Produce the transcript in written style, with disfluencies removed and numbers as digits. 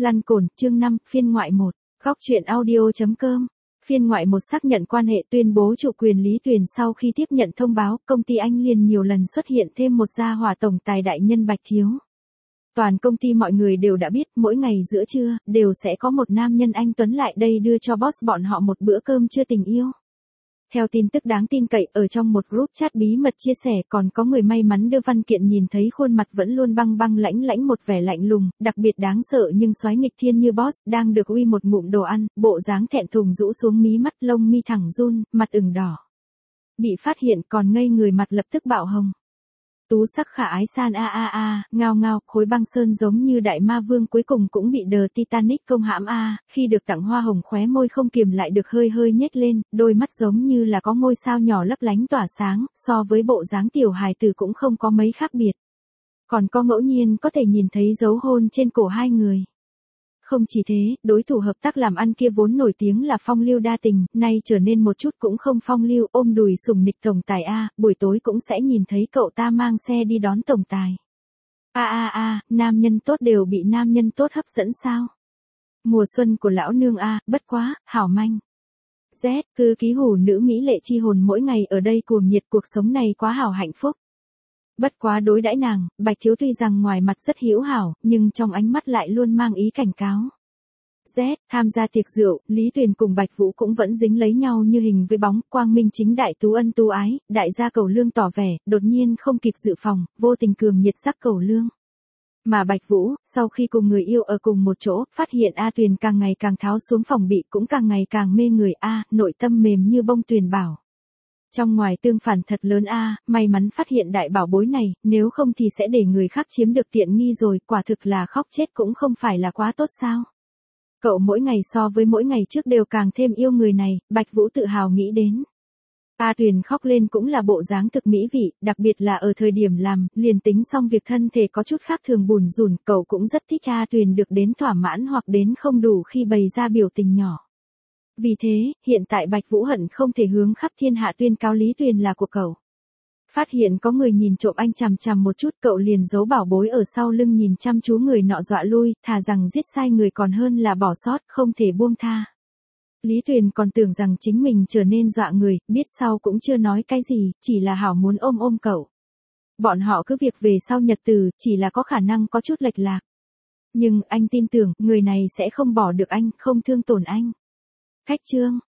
Lăn cồn, chương 5, phiên ngoại 1, góc truyện audio.com. Phiên ngoại 1 xác nhận quan hệ tuyên bố chủ quyền Lý Tuyền sau khi tiếp nhận thông báo, công ty Anh liền nhiều lần xuất hiện thêm một gia hỏa tổng tài đại nhân Bạch Thiếu. Toàn công ty mọi người đều đã biết, mỗi ngày giữa trưa, đều sẽ có một nam nhân anh Tuấn lại đây đưa cho boss bọn họ một bữa cơm trưa tình yêu. Theo tin tức đáng tin cậy, ở trong một group chat bí mật chia sẻ còn có người may mắn đưa văn kiện nhìn thấy khuôn mặt vẫn luôn băng băng lãnh lãnh một vẻ lạnh lùng, đặc biệt đáng sợ nhưng soái nghịch thiên như boss, đang được uy một ngụm đồ ăn, bộ dáng thẹn thùng rũ xuống mí mắt, lông mi thẳng run, mặt ửng đỏ. Bị phát hiện còn ngây người, mặt lập tức bạo hồng. Tú sắc khả ái san ngao ngao, khối băng sơn giống như đại ma vương cuối cùng cũng bị The Titanic công hãm khi được tặng hoa hồng khóe môi không kiềm lại được hơi hơi nhếch lên, đôi mắt giống như là có ngôi sao nhỏ lấp lánh tỏa sáng, so với bộ dáng tiểu hài tử cũng không có mấy khác biệt. Còn có ngẫu nhiên có thể nhìn thấy dấu hôn trên cổ hai người. Không chỉ thế, đối thủ hợp tác làm ăn kia vốn nổi tiếng là phong lưu đa tình, nay trở nên một chút cũng không phong lưu, ôm đùi sủng nịch tổng tài buổi tối cũng sẽ nhìn thấy cậu ta mang xe đi đón tổng tài. Nam nhân tốt đều bị nam nhân tốt hấp dẫn sao? Mùa xuân của lão nương bất quá, hảo manh. Z, cứ ký hủ nữ mỹ lệ chi hồn mỗi ngày ở đây cuồng nhiệt, cuộc sống này quá hảo hạnh phúc. Bất quá đối đãi nàng, Bạch Thiếu tuy rằng ngoài mặt rất hữu hảo, nhưng trong ánh mắt lại luôn mang ý cảnh cáo. Z, tham gia tiệc rượu, Lý Tuyền cùng Bạch Vũ cũng vẫn dính lấy nhau như hình với bóng, quang minh chính đại tú ân tú ái, đại gia Cẩu Lương tỏ vẻ, đột nhiên không kịp dự phòng, vô tình cường nhiệt sắc Cẩu Lương. Mà Bạch Vũ, sau khi cùng người yêu ở cùng một chỗ, phát hiện Tuyền càng ngày càng tháo xuống phòng bị, cũng càng ngày càng mê người nội tâm mềm như bông Tuyền bảo. Trong ngoài tương phản thật lớn may mắn phát hiện đại bảo bối này, nếu không thì sẽ để người khác chiếm được tiện nghi rồi, quả thực là khóc chết cũng không phải là quá tốt sao. Cậu mỗi ngày so với mỗi ngày trước đều càng thêm yêu người này, Bạch Vũ tự hào nghĩ đến. Tuyền khóc lên cũng là bộ dáng thực mỹ vị, đặc biệt là ở thời điểm làm, liền tính xong việc thân thể có chút khác thường bùn rùn, cậu cũng rất thích Tuyền được đến thỏa mãn hoặc đến không đủ khi bày ra biểu tình nhỏ. Vì thế, hiện tại Bạch Vũ hận không thể hướng khắp thiên hạ tuyên cáo Lý Tuyền là của cậu. Phát hiện có người nhìn trộm anh chằm chằm một chút, cậu liền giấu bảo bối ở sau lưng nhìn chăm chú người nọ dọa lui, thà rằng giết sai người còn hơn là bỏ sót, không thể buông tha. Lý Tuyền còn tưởng rằng chính mình trở nên dọa người, biết sau cũng chưa nói cái gì, chỉ là hảo muốn ôm cậu. Bọn họ cứ việc về sau nhật từ, chỉ là có khả năng có chút lệch lạc. Nhưng anh tin tưởng, người này sẽ không bỏ được anh, không thương tổn anh. Khách trương,